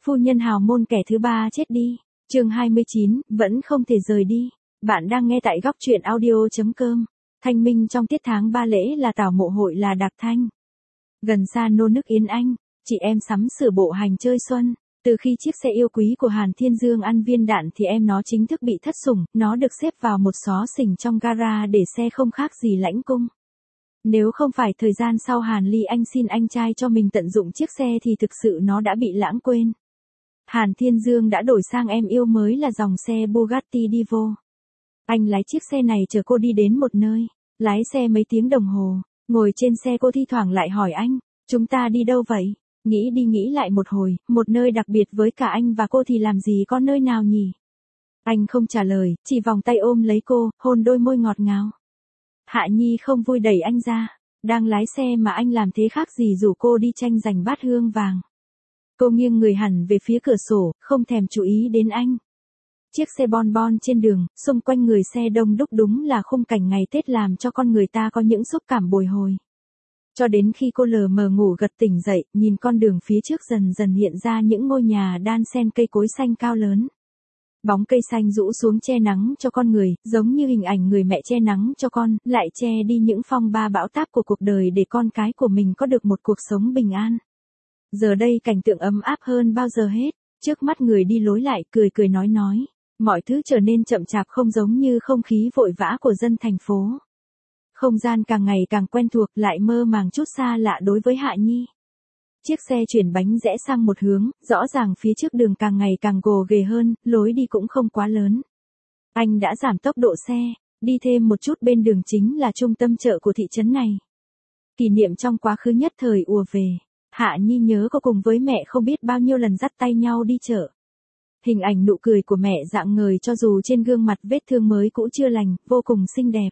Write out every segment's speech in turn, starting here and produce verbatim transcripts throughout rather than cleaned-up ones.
Phu nhân hào môn kẻ thứ ba chết đi. Chương hai mươi chín, vẫn không thể rời đi. Bạn đang nghe tại góc truyện audio.com. Thanh minh trong tiết tháng ba lễ là tảo mộ hội là Đạc Thanh. Gần xa nô nức Yến Anh, chị em sắm sửa bộ hành chơi xuân. Từ khi chiếc xe yêu quý của Hàn Thiên Dương ăn viên đạn thì em nó chính thức bị thất sủng, nó được xếp vào một xó xỉnh trong gara để xe không khác gì lãnh cung. Nếu không phải thời gian sau Hàn Ly Anh xin anh trai cho mình tận dụng chiếc xe thì thực sự nó đã bị lãng quên. Hàn Thiên Dương đã đổi sang em yêu mới là dòng xe Bugatti Divo. Anh lái chiếc xe này chở cô đi đến một nơi, lái xe mấy tiếng đồng hồ, ngồi trên xe cô thi thoảng lại hỏi anh, chúng ta đi đâu vậy? Nghĩ đi nghĩ lại một hồi, một nơi đặc biệt với cả anh và cô thì làm gì có nơi nào nhỉ? Anh không trả lời, chỉ vòng tay ôm lấy cô, hôn đôi môi ngọt ngào. Hạ Nhi không vui đẩy anh ra, đang lái xe mà anh làm thế khác gì rủ cô đi tranh giành bát hương vàng. Cô nghiêng người hẳn về phía cửa sổ, không thèm chú ý đến anh. Chiếc xe bon bon trên đường, xung quanh người xe đông đúc đúng là khung cảnh ngày Tết làm cho con người ta có những xúc cảm bồi hồi. Cho đến khi cô lờ mờ ngủ gật tỉnh dậy, nhìn con đường phía trước dần dần hiện ra những ngôi nhà đan xen cây cối xanh cao lớn. Bóng cây xanh rũ xuống che nắng cho con người, giống như hình ảnh người mẹ che nắng cho con, lại che đi những phong ba bão táp của cuộc đời để con cái của mình có được một cuộc sống bình an. Giờ đây cảnh tượng ấm áp hơn bao giờ hết, trước mắt người đi lối lại cười cười nói nói, mọi thứ trở nên chậm chạp không giống như không khí vội vã của dân thành phố. Không gian càng ngày càng quen thuộc lại mơ màng chút xa lạ đối với Hạ Nhi. Chiếc xe chuyển bánh rẽ sang một hướng, rõ ràng phía trước đường càng ngày càng gồ ghề hơn, lối đi cũng không quá lớn. Anh đã giảm tốc độ xe, đi thêm một chút bên đường chính là trung tâm chợ của thị trấn này. Kỷ niệm trong quá khứ nhất thời ùa về. Hạ Nhi nhớ cô cùng với mẹ không biết bao nhiêu lần dắt tay nhau đi chợ. Hình ảnh nụ cười của mẹ rạng ngời cho dù trên gương mặt vết thương mới cũ chưa lành, vô cùng xinh đẹp.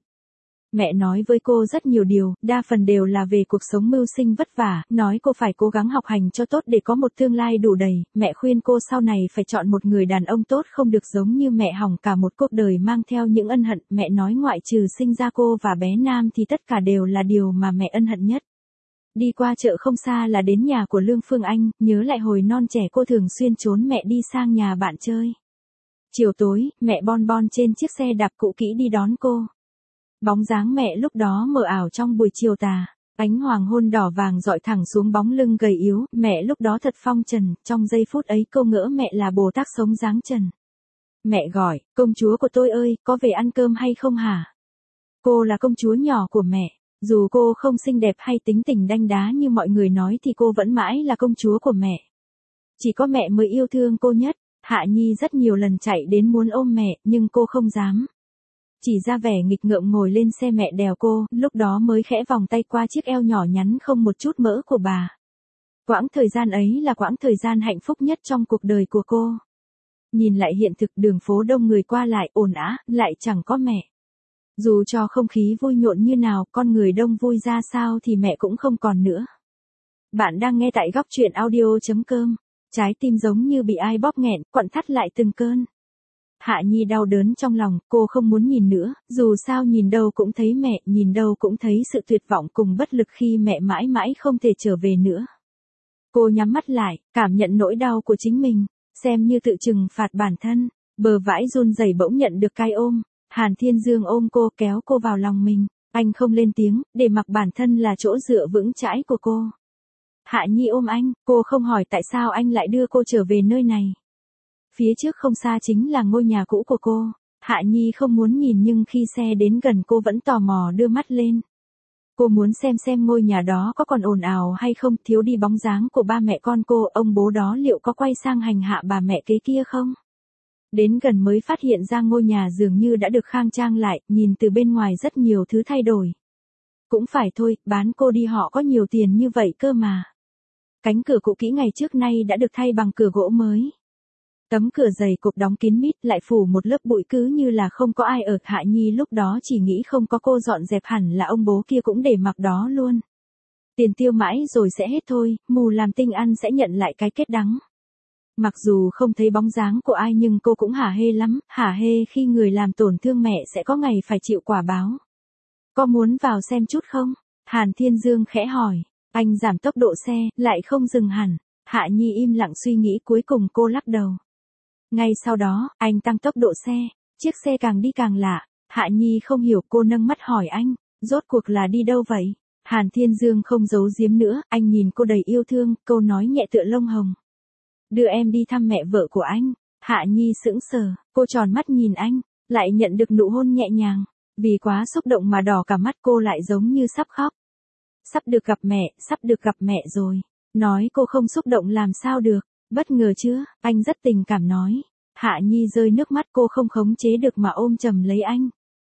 Mẹ nói với cô rất nhiều điều, đa phần đều là về cuộc sống mưu sinh vất vả, nói cô phải cố gắng học hành cho tốt để có một tương lai đủ đầy, mẹ khuyên cô sau này phải chọn một người đàn ông tốt không được giống như mẹ hỏng cả một cuộc đời mang theo những ân hận, mẹ nói ngoại trừ sinh ra cô và bé Nam thì tất cả đều là điều mà mẹ ân hận nhất. Đi qua chợ không xa là đến nhà của Lương Phương Anh, nhớ lại hồi non trẻ cô thường xuyên trốn mẹ đi sang nhà bạn chơi. Chiều tối, mẹ bon bon trên chiếc xe đạp cũ kỹ đi đón cô. Bóng dáng mẹ lúc đó mờ ảo trong buổi chiều tà, ánh hoàng hôn đỏ vàng dọi thẳng xuống bóng lưng gầy yếu, mẹ lúc đó thật phong trần, trong giây phút ấy cô ngỡ mẹ là Bồ Tát sống dáng trần. Mẹ gọi, công chúa của tôi ơi, có về ăn cơm hay không hả? Cô là công chúa nhỏ của mẹ, dù cô không xinh đẹp hay tính tình đanh đá như mọi người nói thì cô vẫn mãi là công chúa của mẹ. Chỉ có mẹ mới yêu thương cô nhất, Hạ Nhi rất nhiều lần chạy đến muốn ôm mẹ, nhưng cô không dám. Chỉ ra vẻ nghịch ngợm ngồi lên xe mẹ đèo cô, lúc đó mới khẽ vòng tay qua chiếc eo nhỏ nhắn không một chút mỡ của bà. Quãng thời gian ấy là quãng thời gian hạnh phúc nhất trong cuộc đời của cô. Nhìn lại hiện thực đường phố đông người qua lại ồn ào, lại chẳng có mẹ. Dù cho không khí vui nhộn như nào, con người đông vui ra sao thì mẹ cũng không còn nữa. Bạn đang nghe tại góc truyện audio.com. Trái tim giống như bị ai bóp nghẹn, quặn thắt lại từng cơn. Hạ Nhi đau đớn trong lòng, cô không muốn nhìn nữa, dù sao nhìn đâu cũng thấy mẹ, nhìn đâu cũng thấy sự tuyệt vọng cùng bất lực khi mẹ mãi mãi không thể trở về nữa. Cô nhắm mắt lại, cảm nhận nỗi đau của chính mình, xem như tự trừng phạt bản thân, bờ vãi run rẩy bỗng nhận được cái ôm. Hàn Thiên Dương ôm cô kéo cô vào lòng mình, anh không lên tiếng, để mặc bản thân là chỗ dựa vững chãi của cô. Hạ Nhi ôm anh, cô không hỏi tại sao anh lại đưa cô trở về nơi này. Phía trước không xa chính là ngôi nhà cũ của cô, Hạ Nhi không muốn nhìn nhưng khi xe đến gần cô vẫn tò mò đưa mắt lên. Cô muốn xem xem ngôi nhà đó có còn ồn ào hay không, thiếu đi bóng dáng của ba mẹ con cô, ông bố đó liệu có quay sang hành hạ bà mẹ kế kia không? Đến gần mới phát hiện ra ngôi nhà dường như đã được khang trang lại, nhìn từ bên ngoài rất nhiều thứ thay đổi. Cũng phải thôi, bán cô đi họ có nhiều tiền như vậy cơ mà. Cánh cửa cũ kỹ ngày trước nay đã được thay bằng cửa gỗ mới. Tấm cửa dày cộp đóng kín mít lại phủ một lớp bụi cứ như là không có ai ở. Hạ Nhi lúc đó chỉ nghĩ không có cô dọn dẹp hẳn là ông bố kia cũng để mặc đó luôn. Tiền tiêu mãi rồi sẽ hết thôi, mù làm tinh ăn sẽ nhận lại cái kết đắng. Mặc dù không thấy bóng dáng của ai nhưng cô cũng hả hê lắm, hả hê khi người làm tổn thương mẹ sẽ có ngày phải chịu quả báo. Có muốn vào xem chút không? Hàn Thiên Dương khẽ hỏi, anh giảm tốc độ xe, lại không dừng hẳn. Hạ Nhi im lặng suy nghĩ cuối cùng cô lắc đầu. Ngay sau đó, anh tăng tốc độ xe, chiếc xe càng đi càng lạ. Hạ Nhi không hiểu, cô nâng mắt hỏi anh, rốt cuộc là đi đâu vậy? Hàn Thiên Dương không giấu giếm nữa, anh nhìn cô đầy yêu thương, câu nói nhẹ tựa lông hồng. Đưa em đi thăm mẹ vợ của anh. Hạ Nhi sững sờ, cô tròn mắt nhìn anh, lại nhận được nụ hôn nhẹ nhàng. Vì quá xúc động mà đỏ cả mắt, cô lại giống như sắp khóc. Sắp được gặp mẹ, sắp được gặp mẹ rồi. Nói cô không xúc động làm sao được, bất ngờ chưa, anh rất tình cảm nói. Hạ Nhi rơi nước mắt, cô không khống chế được mà ôm chầm lấy anh.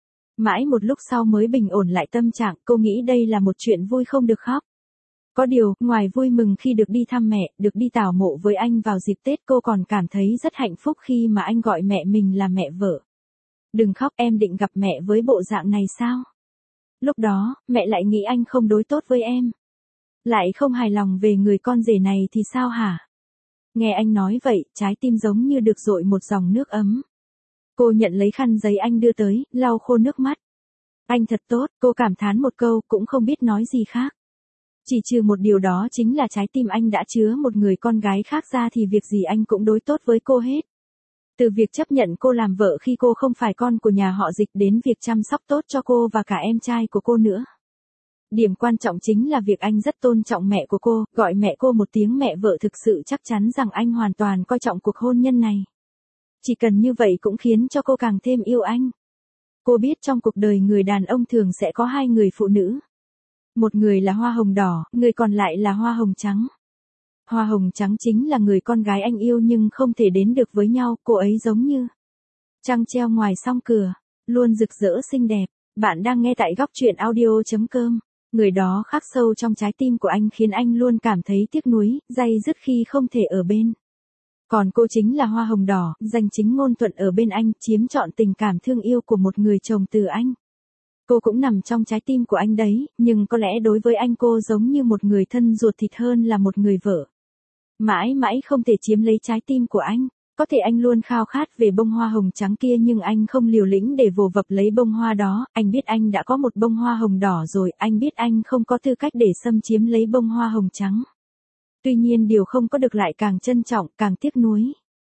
Mãi một lúc sau mới bình ổn lại tâm trạng, cô nghĩ đây là một chuyện vui không được khóc. Có điều, ngoài vui mừng khi được đi thăm mẹ, được đi tảo mộ với anh vào dịp Tết, cô còn cảm thấy rất hạnh phúc khi mà anh gọi mẹ mình là mẹ vợ. Đừng khóc, em định gặp mẹ với bộ dạng này sao? Lúc đó, mẹ lại nghĩ anh không đối tốt với em. Lại không hài lòng về người con rể này thì sao hả? Nghe anh nói vậy, trái tim giống như được dội một dòng nước ấm. Cô nhận lấy khăn giấy anh đưa tới, lau khô nước mắt. Anh thật tốt, cô cảm thán một câu, cũng không biết nói gì khác. Chỉ trừ một điều, đó chính là trái tim anh đã chứa một người con gái khác ra thì việc gì anh cũng đối tốt với cô hết. Từ việc chấp nhận cô làm vợ khi cô không phải con của nhà họ Dịch đến việc chăm sóc tốt cho cô và cả em trai của cô nữa. Điểm quan trọng chính là việc anh rất tôn trọng mẹ của cô, gọi mẹ cô một tiếng mẹ vợ thực sự chắc chắn rằng anh hoàn toàn coi trọng cuộc hôn nhân này. Chỉ cần như vậy cũng khiến cho cô càng thêm yêu anh. Cô biết trong cuộc đời người đàn ông thường sẽ có hai người phụ nữ. Một người là hoa hồng đỏ, người còn lại là hoa hồng trắng. Hoa hồng trắng chính là người con gái anh yêu nhưng không thể đến được với nhau, cô ấy giống như trăng treo ngoài song cửa, luôn rực rỡ xinh đẹp. Bạn đang nghe tại góc truyện audio chấm com. Người đó khắc sâu trong trái tim của anh khiến anh luôn cảm thấy tiếc nuối, day dứt khi không thể ở bên. Còn cô chính là hoa hồng đỏ, danh chính ngôn thuận ở bên anh, chiếm trọn tình cảm thương yêu của một người chồng từ anh. Cô cũng nằm trong trái tim của anh đấy, nhưng có lẽ đối với anh cô giống như một người thân ruột thịt hơn là một người vợ. Mãi mãi không thể chiếm lấy trái tim của anh. Có thể anh luôn khao khát về bông hoa hồng trắng kia nhưng anh không liều lĩnh để vồ vập lấy bông hoa đó, anh biết anh đã có một bông hoa hồng đỏ rồi, anh biết anh không có tư cách để xâm chiếm lấy bông hoa hồng trắng. Tuy nhiên điều không có được lại càng trân trọng, càng tiếc nuối.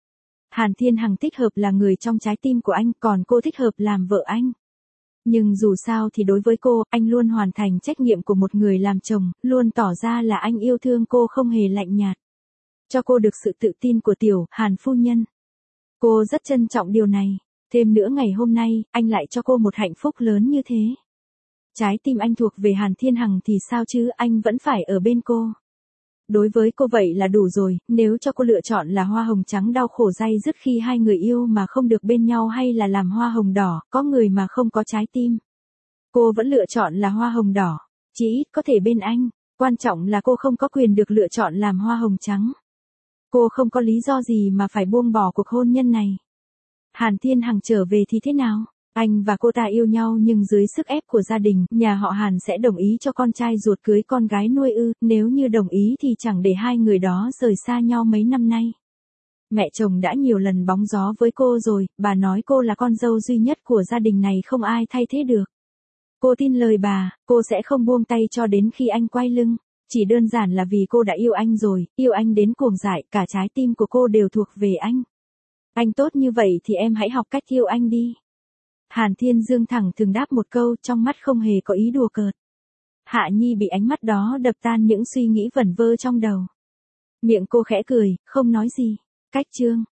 Hàn Thiên Hằng thích hợp là người trong trái tim của anh, còn cô thích hợp làm vợ anh. Nhưng dù sao thì đối với cô, anh luôn hoàn thành trách nhiệm của một người làm chồng, luôn tỏ ra là anh yêu thương cô không hề lạnh nhạt. Cho cô được sự tự tin của tiểu Hàn phu nhân. Cô rất trân trọng điều này. Thêm nữa ngày hôm nay, anh lại cho cô một hạnh phúc lớn như thế. Trái tim anh thuộc về Hàn Thiên Hằng thì sao chứ, anh vẫn phải ở bên cô. Đối với cô vậy là đủ rồi, nếu cho cô lựa chọn là hoa hồng trắng đau khổ day dứt khi hai người yêu mà không được bên nhau hay là làm hoa hồng đỏ, có người mà không có trái tim. Cô vẫn lựa chọn là hoa hồng đỏ, chỉ ít có thể bên anh, quan trọng là cô không có quyền được lựa chọn làm hoa hồng trắng. Cô không có lý do gì mà phải buông bỏ cuộc hôn nhân này. Hàn Thiên Hằng trở về thì thế nào? Anh và cô ta yêu nhau nhưng dưới sức ép của gia đình, nhà họ Hàn sẽ đồng ý cho con trai ruột cưới con gái nuôi ư, nếu như đồng ý thì chẳng để hai người đó rời xa nhau mấy năm nay. Mẹ chồng đã nhiều lần bóng gió với cô rồi, bà nói cô là con dâu duy nhất của gia đình này không ai thay thế được. Cô tin lời bà, cô sẽ không buông tay cho đến khi anh quay lưng. Chỉ đơn giản là vì cô đã yêu anh rồi, yêu anh đến cuồng dại, cả trái tim của cô đều thuộc về anh. Anh tốt như vậy thì em hãy học cách yêu anh đi. Hàn Thiên Dương thẳng thừng đáp một câu, trong mắt không hề có ý đùa cợt. Hạ Nhi bị ánh mắt đó đập tan những suy nghĩ vẩn vơ trong đầu. Miệng cô khẽ cười, không nói gì. Cách chương